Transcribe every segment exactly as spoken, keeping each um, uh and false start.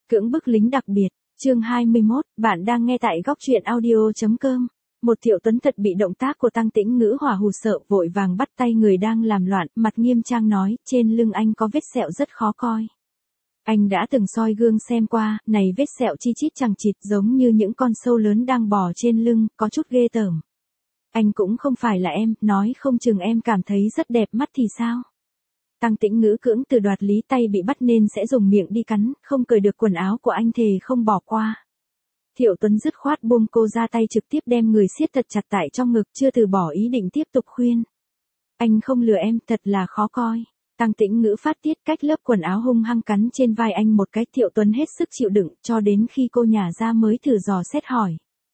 Cưỡng bức lính đặc biệt, chương hai mươi mốt, bạn đang nghe tại góc truyện audio.com. Một Thiệu Tuấn thật bị động tác của Tăng Tĩnh Ngữ hỏa hù sợ, vội vàng bắt tay người đang làm loạn, mặt nghiêm trang nói, trên lưng anh có vết sẹo rất khó coi. Anh đã từng soi gương xem qua, này vết sẹo chi chít chằng chịt giống như những con sâu lớn đang bò trên lưng, có chút ghê tởm. Anh cũng không phải là em, nói không chừng em cảm thấy rất đẹp mắt thì sao? Tăng Tĩnh Ngữ cưỡng từ đoạt lý, tay bị bắt nên sẽ dùng miệng đi cắn, không cởi được quần áo của anh thề không bỏ qua. Thiệu Tuấn dứt khoát buông cô ra, tay trực tiếp đem người siết thật chặt tại trong ngực, chưa từ bỏ ý định tiếp tục khuyên. Anh không lừa em, thật là khó coi. Tăng Tĩnh Ngữ phát tiết, cách lớp quần áo hung hăng cắn trên vai anh một cái. Thiệu Tuấn hết sức chịu đựng, cho đến khi cô nhả ra mới thử dò xét hỏi.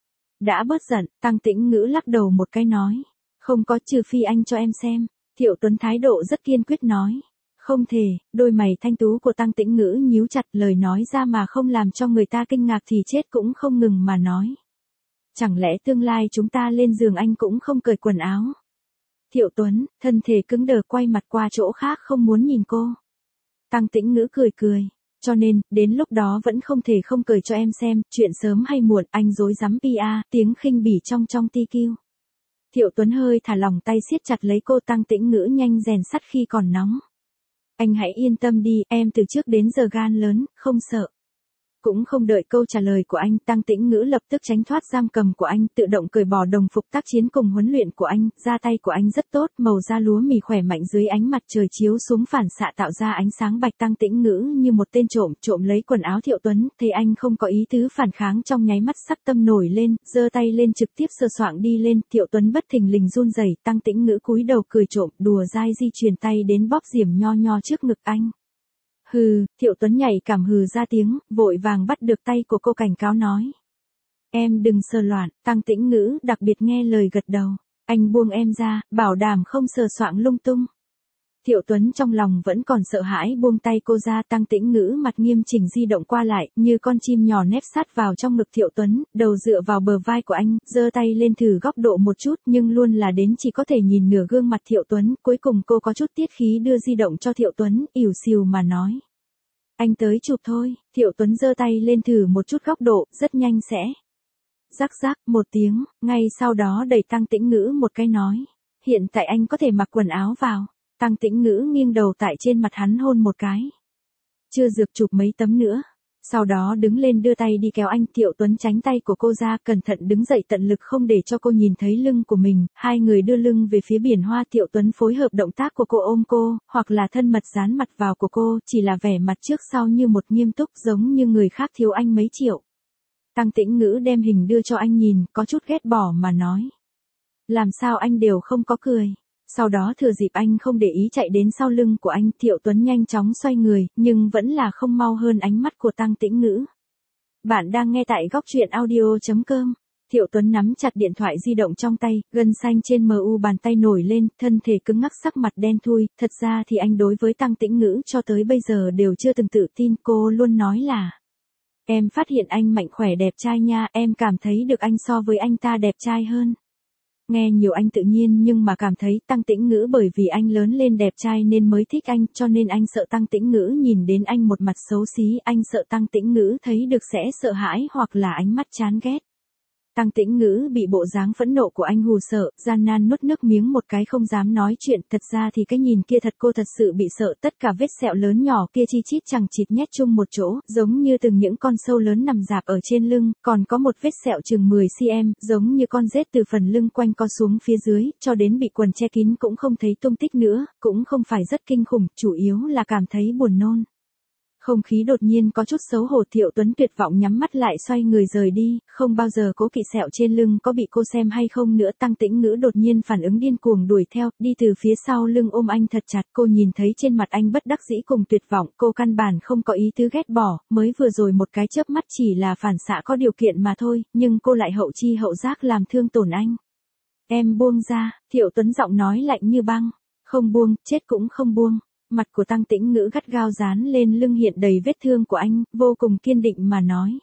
Đã bớt giận, Tăng Tĩnh Ngữ lắc đầu một cái nói. Không có, trừ phi anh cho em xem. Thiệu Tuấn thái độ rất kiên quyết nói. Không thể, đôi mày thanh tú của Tăng Tĩnh Ngữ nhíu chặt, lời nói ra mà không làm cho người ta kinh ngạc thì chết cũng không ngừng mà nói. Chẳng lẽ tương lai chúng ta lên giường anh cũng không cởi quần áo? Thiệu Tuấn, thân thể cứng đờ, quay mặt qua chỗ khác không muốn nhìn cô. Tăng Tĩnh Ngữ cười cười. Cho nên, đến lúc đó vẫn không thể không cởi cho em xem, chuyện sớm hay muộn, anh dối dám pê a, tiếng khinh bỉ trong trong ti kiu. Thiệu Tuấn hơi thả lỏng tay, siết chặt lấy cô. Tăng Tĩnh Ngữ nhanh rèn sắt khi còn nóng. Anh hãy yên tâm đi, em từ trước đến giờ gan lớn, không sợ. Cũng không đợi câu trả lời của anh, Tăng Tĩnh Ngữ lập tức tránh thoát giam cầm của anh, tự động cởi bỏ đồng phục tác chiến cùng huấn luyện của anh. Da tay của anh rất tốt, màu da lúa mì khỏe mạnh dưới ánh mặt trời chiếu xuống phản xạ tạo ra ánh sáng bạch. Tăng Tĩnh Ngữ như một tên trộm, trộm lấy quần áo Thiệu Tuấn, thấy anh không có ý tứ phản kháng, trong nháy mắt sắc tâm nổi lên, giơ tay lên trực tiếp sờ soạng đi lên. Thiệu Tuấn bất thình lình run rẩy, Tăng Tĩnh Ngữ cúi đầu cười trộm, đùa dai di chuyển tay đến bóp diểm nho nho trước ngực anh. Hừ, Thiệu Tuấn nhảy cảm hừ ra tiếng, vội vàng bắt được tay của cô, cảnh cáo nói. Em đừng sờ loạn. Tăng Tĩnh Ngữ đặc biệt nghe lời gật đầu. Anh buông em ra, bảo đảm không sờ soạng lung tung. Thiệu Tuấn trong lòng vẫn còn sợ hãi, buông tay cô ra. Tăng Tĩnh Ngữ mặt nghiêm chỉnh di động qua lại, như con chim nhỏ nép sát vào trong ngực Thiệu Tuấn, đầu dựa vào bờ vai của anh, giơ tay lên thử góc độ một chút, nhưng luôn là đến chỉ có thể nhìn nửa gương mặt Thiệu Tuấn. Cuối cùng cô có chút tiết khí đưa di động cho Thiệu Tuấn, ỉu xìu mà nói. Anh tới chụp thôi. Thiệu Tuấn giơ tay lên thử một chút góc độ, rất nhanh sẽ. Rắc rắc một tiếng, ngay sau đó đẩy Tăng Tĩnh Ngữ một cái nói. Hiện tại anh có thể mặc quần áo vào. Tăng Tĩnh Ngữ nghiêng đầu tại trên mặt hắn hôn một cái. Chưa dược chụp mấy tấm nữa. Sau đó đứng lên đưa tay đi kéo anh. Thiệu Tuấn tránh tay của cô ra, cẩn thận đứng dậy, tận lực không để cho cô nhìn thấy lưng của mình. Hai người đưa lưng về phía biển hoa. Thiệu Tuấn phối hợp động tác của cô, ôm cô, hoặc là thân mật dán mặt vào của cô, chỉ là vẻ mặt trước sau như một, nghiêm túc, giống như người khác thiếu anh mấy triệu. Tăng Tĩnh Ngữ đem hình đưa cho anh nhìn, có chút ghét bỏ mà nói. Làm sao anh đều không có cười. Sau đó thừa dịp anh không để ý chạy đến sau lưng của anh. Thiệu Tuấn nhanh chóng xoay người, nhưng vẫn là không mau hơn ánh mắt của Tăng Tĩnh Ngữ. Bạn đang nghe tại góc truyện audio.com. Thiệu Tuấn nắm chặt điện thoại di động trong tay, gân xanh trên mu bàn tay nổi lên, thân thể cứng ngắc, sắc mặt đen thui. Thật ra thì anh đối với Tăng Tĩnh Ngữ cho tới bây giờ đều chưa từng tự tin. Cô luôn nói là, em phát hiện anh mạnh khỏe đẹp trai nha, em cảm thấy được anh so với anh ta đẹp trai hơn. Nghe nhiều anh tự nhiên, nhưng mà cảm thấy Tăng Tĩnh Ngữ bởi vì anh lớn lên đẹp trai nên mới thích anh, cho nên anh sợ Tăng Tĩnh Ngữ nhìn đến anh một mặt xấu xí, anh sợ Tăng Tĩnh Ngữ thấy được sẽ sợ hãi hoặc là ánh mắt chán ghét. Tăng Tĩnh Ngữ bị bộ dáng phẫn nộ của anh hù sợ, gian nan nuốt nước miếng một cái, không dám nói chuyện. Thật ra thì cái nhìn kia thật, cô thật sự bị sợ. Tất cả vết sẹo lớn nhỏ kia chi chít chằng chịt nhét chung một chỗ, giống như từng những con sâu lớn nằm rạp ở trên lưng, còn có một vết sẹo chừng mười xăng-ti-mét, giống như con rết từ phần lưng quanh co xuống phía dưới, cho đến bị quần che kín cũng không thấy tung tích nữa, cũng không phải rất kinh khủng, chủ yếu là cảm thấy buồn nôn. Không khí đột nhiên có chút xấu hổ. Thiệu Tuấn tuyệt vọng nhắm mắt lại, xoay người rời đi, không bao giờ cố kỵ sẹo trên lưng có bị cô xem hay không nữa. Tăng Tĩnh Ngữ đột nhiên phản ứng điên cuồng đuổi theo, đi từ phía sau lưng ôm anh thật chặt. Cô nhìn thấy trên mặt anh bất đắc dĩ cùng tuyệt vọng, cô căn bản không có ý tứ ghét bỏ, mới vừa rồi một cái chớp mắt chỉ là phản xạ có điều kiện mà thôi, nhưng cô lại hậu chi hậu giác làm thương tổn anh. Em buông ra. Thiệu Tuấn giọng nói lạnh như băng. Không buông, chết cũng không buông. Mặt của Tăng Tĩnh Ngữ gắt gao dán lên lưng hiện đầy vết thương của anh, vô cùng kiên định mà nói.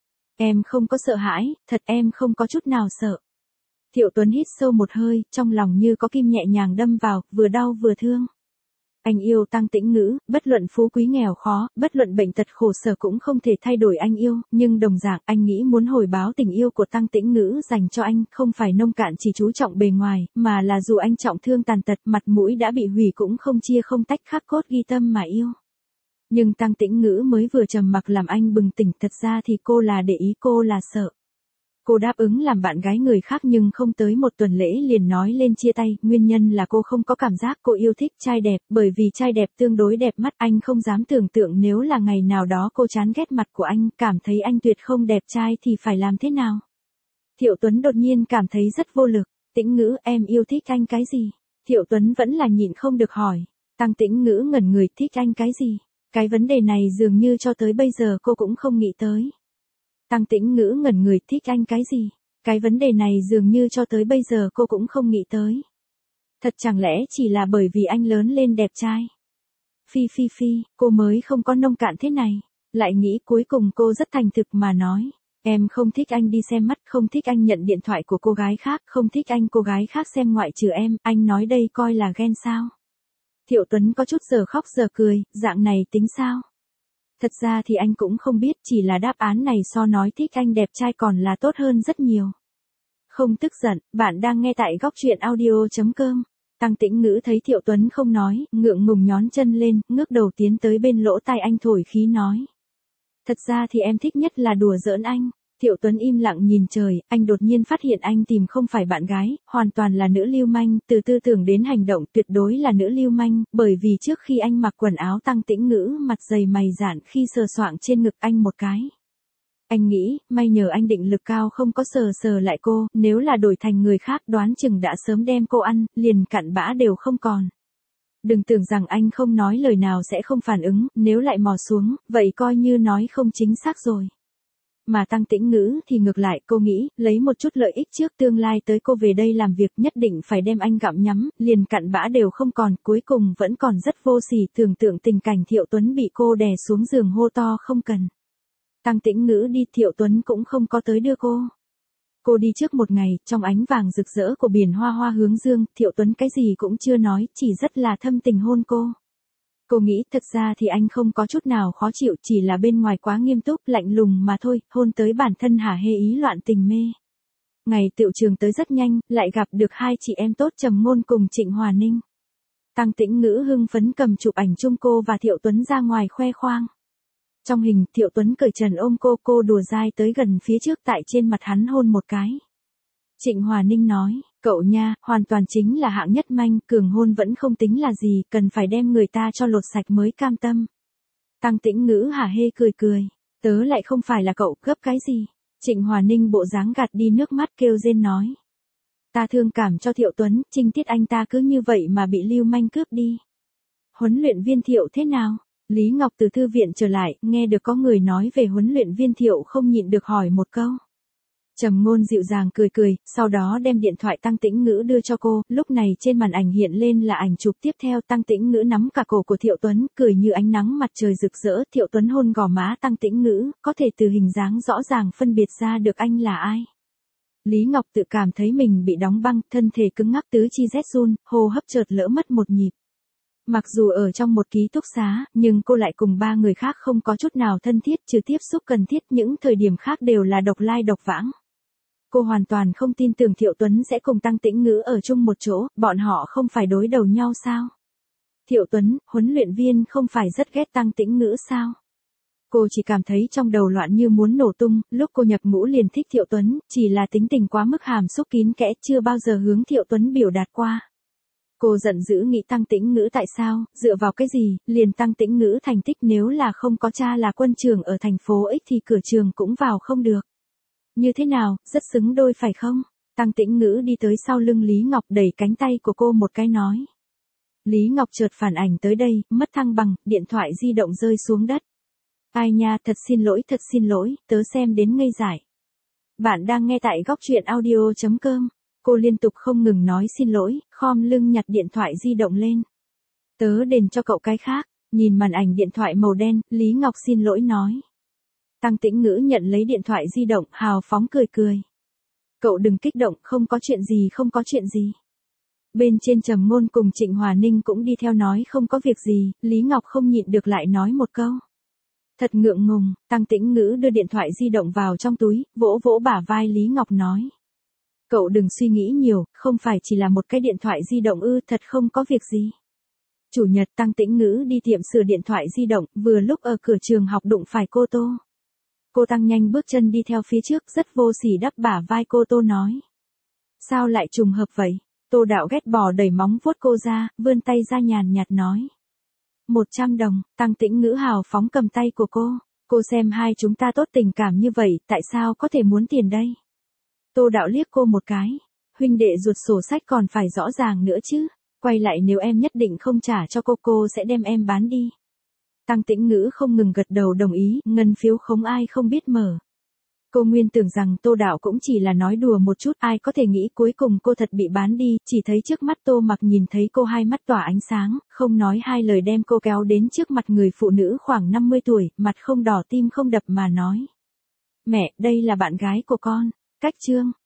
Em không có sợ hãi, thật em không có chút nào sợ. Thiệu Tuấn hít sâu một hơi, trong lòng như có kim nhẹ nhàng đâm vào, vừa đau vừa thương. Anh yêu Tăng Tĩnh Ngữ, bất luận phú quý nghèo khó, bất luận bệnh tật khổ sở cũng không thể thay đổi anh yêu, nhưng đồng dạng anh nghĩ muốn hồi báo tình yêu của Tăng Tĩnh Ngữ dành cho anh, không phải nông cạn chỉ chú trọng bề ngoài, mà là dù anh trọng thương tàn tật, mặt mũi đã bị hủy cũng không chia không tách khắc cốt ghi tâm mà yêu. Nhưng Tăng Tĩnh Ngữ mới vừa trầm mặc làm anh bừng tỉnh, thật ra thì cô là để ý, cô là sợ. Cô đáp ứng làm bạn gái người khác nhưng không tới một tuần lễ liền nói lên chia tay, nguyên nhân là cô không có cảm giác cô yêu thích trai đẹp, bởi vì trai đẹp tương đối đẹp mắt, anh không dám tưởng tượng nếu là ngày nào đó cô chán ghét mặt của anh, cảm thấy anh tuyệt không đẹp trai thì phải làm thế nào. Thiệu Tuấn đột nhiên cảm thấy rất vô lực. Tĩnh Ngữ, em yêu thích anh cái gì? Thiệu Tuấn vẫn là nhịn không được hỏi. Tăng Tĩnh Ngữ ngẩn người, thích anh cái gì? Cái vấn đề này dường như cho tới bây giờ cô cũng không nghĩ tới. Tăng Tĩnh Ngữ ngẩn người, thích anh cái gì? Cái vấn đề này dường như cho tới bây giờ cô cũng không nghĩ tới. Thật chẳng lẽ chỉ là bởi vì anh lớn lên đẹp trai? Phi phi phi, cô mới không có nông cạn thế này. Lại nghĩ cuối cùng cô rất thành thực mà nói. Em không thích anh đi xem mắt, không thích anh nhận điện thoại của cô gái khác, không thích anh cô gái khác xem ngoại trừ em, anh nói đây coi là ghen sao? Thiệu Tuấn có chút giờ khóc giờ cười, dạng này tính sao? Thật ra thì anh cũng không biết, chỉ là đáp án này so nói thích anh đẹp trai còn là tốt hơn rất nhiều. Không tức giận, bạn đang nghe tại góc truyện audio chấm com. Tăng Tĩnh Ngữ thấy Thiệu Tuấn không nói, ngượng ngùng nhón chân lên, ngước đầu tiến tới bên lỗ tai anh thổi khí nói. Thật ra thì em thích nhất là đùa giỡn anh. Thiệu Tuấn im lặng nhìn trời, anh đột nhiên phát hiện anh tìm không phải bạn gái, hoàn toàn là nữ lưu manh, từ tư tưởng đến hành động tuyệt đối là nữ lưu manh, bởi vì trước khi anh mặc quần áo Tăng Tĩnh Ngữ mặt dày mày dạn khi sờ soạng trên ngực anh một cái. Anh nghĩ, may nhờ anh định lực cao không có sờ sờ lại cô, nếu là đổi thành người khác đoán chừng đã sớm đem cô ăn, liền cặn bã đều không còn. Đừng tưởng rằng anh không nói lời nào sẽ không phản ứng, nếu lại mò xuống, vậy coi như nói không chính xác rồi. Mà Tăng Tĩnh Ngữ thì ngược lại, cô nghĩ, lấy một chút lợi ích trước tương lai tới cô về đây làm việc nhất định phải đem anh gặm nhắm, liền cặn bã đều không còn, cuối cùng vẫn còn rất vô sỉ tưởng tượng tình cảnh Thiệu Tuấn bị cô đè xuống giường hô to không cần. Tăng Tĩnh Ngữ đi, Thiệu Tuấn cũng không có tới đưa cô. Cô đi trước một ngày, trong ánh vàng rực rỡ của biển hoa hoa hướng dương, Thiệu Tuấn cái gì cũng chưa nói, chỉ rất là thâm tình hôn cô. Cô nghĩ thật ra thì anh không có chút nào khó chịu, chỉ là bên ngoài quá nghiêm túc, lạnh lùng mà thôi, hôn tới bản thân hả hê ý loạn tình mê. Ngày tựu trường tới rất nhanh, lại gặp được hai chị em tốt Trầm Ngôn cùng Trịnh Hòa Ninh. Tăng Tĩnh Ngữ hưng phấn cầm chụp ảnh chung cô và Thiệu Tuấn ra ngoài khoe khoang. Trong hình, Thiệu Tuấn cởi trần ôm cô, cô đùa dai tới gần phía trước tại trên mặt hắn hôn một cái. Trịnh Hòa Ninh nói, cậu nha, hoàn toàn chính là hạng nhất manh, cường hôn vẫn không tính là gì, cần phải đem người ta cho lột sạch mới cam tâm. Tăng Tĩnh Ngữ hả hê cười cười, tớ lại không phải là cậu, gấp cái gì. Trịnh Hòa Ninh bộ dáng gạt đi nước mắt kêu rên nói. Ta thương cảm cho Thiệu Tuấn, trinh tiết anh ta cứ như vậy mà bị lưu manh cướp đi. Huấn luyện viên Thiệu thế nào? Lý Ngọc từ thư viện trở lại, nghe được có người nói về huấn luyện viên Thiệu không nhịn được hỏi một câu. Trầm Ngôn dịu dàng cười cười, sau đó đem điện thoại Tăng Tĩnh Ngữ đưa cho cô, lúc này trên màn ảnh hiện lên là ảnh chụp tiếp theo, Tăng Tĩnh Ngữ nắm cả cổ của Thiệu Tuấn, cười như ánh nắng mặt trời rực rỡ, Thiệu Tuấn hôn gò má Tăng Tĩnh Ngữ, có thể từ hình dáng rõ ràng phân biệt ra được anh là ai. Lý Ngọc tự cảm thấy mình bị đóng băng, thân thể cứng ngắc tứ chi rét run, hô hấp chợt lỡ mất một nhịp. Mặc dù ở trong một ký túc xá, nhưng cô lại cùng ba người khác không có chút nào thân thiết, trừ tiếp xúc cần thiết, những thời điểm khác đều là độc lai độc vãng. Cô hoàn toàn không tin tưởng Thiệu Tuấn sẽ cùng Tăng Tĩnh Ngữ ở chung một chỗ, bọn họ không phải đối đầu nhau sao? Thiệu Tuấn, huấn luyện viên không phải rất ghét Tăng Tĩnh Ngữ sao? Cô chỉ cảm thấy trong đầu loạn như muốn nổ tung, lúc cô nhập ngũ liền thích Thiệu Tuấn, chỉ là tính tình quá mức hàm xúc kín kẽ, chưa bao giờ hướng Thiệu Tuấn biểu đạt qua. Cô giận dữ nghĩ Tăng Tĩnh Ngữ tại sao, dựa vào cái gì, liền Tăng Tĩnh Ngữ thành tích nếu là không có cha là quân trường ở thành phố X thì cửa trường cũng vào không được. Như thế nào, rất xứng đôi phải không? Tăng Tĩnh Ngữ đi tới sau lưng Lý Ngọc đẩy cánh tay của cô một cái nói. Lý Ngọc chợt phản ảnh tới đây, mất thăng bằng, điện thoại di động rơi xuống đất. Ai nha, thật xin lỗi, thật xin lỗi, tớ xem đến ngây dại. Bạn đang nghe tại góc truyện audio chấm com. Cô liên tục không ngừng nói xin lỗi, khom lưng nhặt điện thoại di động lên. Tớ đền cho cậu cái khác, nhìn màn ảnh điện thoại màu đen, Lý Ngọc xin lỗi nói. Tăng Tĩnh Ngữ nhận lấy điện thoại di động, hào phóng cười cười. Cậu đừng kích động, không có chuyện gì không có chuyện gì. Bên trên Trầm Ngôn cùng Trịnh Hòa Ninh cũng đi theo nói không có việc gì, Lý Ngọc không nhịn được lại nói một câu. Thật ngượng ngùng, Tăng Tĩnh Ngữ đưa điện thoại di động vào trong túi, vỗ vỗ bả vai Lý Ngọc nói. Cậu đừng suy nghĩ nhiều, không phải chỉ là một cái điện thoại di động ư, thật không có việc gì. Chủ nhật Tăng Tĩnh Ngữ đi tiệm sửa điện thoại di động, vừa lúc ở cửa trường học đụng phải cô Tô. Cô tăng nhanh bước chân đi theo phía trước, rất vô sỉ đắp bả vai cô Tô nói. Sao lại trùng hợp vậy? Tô Đạo ghét bỏ đẩy móng vuốt cô ra, vươn tay ra nhàn nhạt nói. Một trăm đồng, Tăng Tĩnh Ngữ hào phóng cầm tay của cô. Cô xem hai chúng ta tốt tình cảm như vậy, tại sao có thể muốn tiền đây? Tô Đạo liếc cô một cái. Huynh đệ ruột sổ sách còn phải rõ ràng nữa chứ. Quay lại nếu em nhất định không trả cho cô cô sẽ đem em bán đi. Tăng Tĩnh Ngữ không ngừng gật đầu đồng ý, ngân phiếu không ai không biết mở. Cô nguyên tưởng rằng Tô Đạo cũng chỉ là nói đùa một chút, ai có thể nghĩ cuối cùng cô thật bị bán đi, chỉ thấy trước mắt Tô Mặc nhìn thấy cô hai mắt tỏa ánh sáng, không nói hai lời đem cô kéo đến trước mặt người phụ nữ khoảng năm mươi tuổi, mặt không đỏ tim không đập mà nói. Mẹ, đây là bạn gái của con, Cách Trương.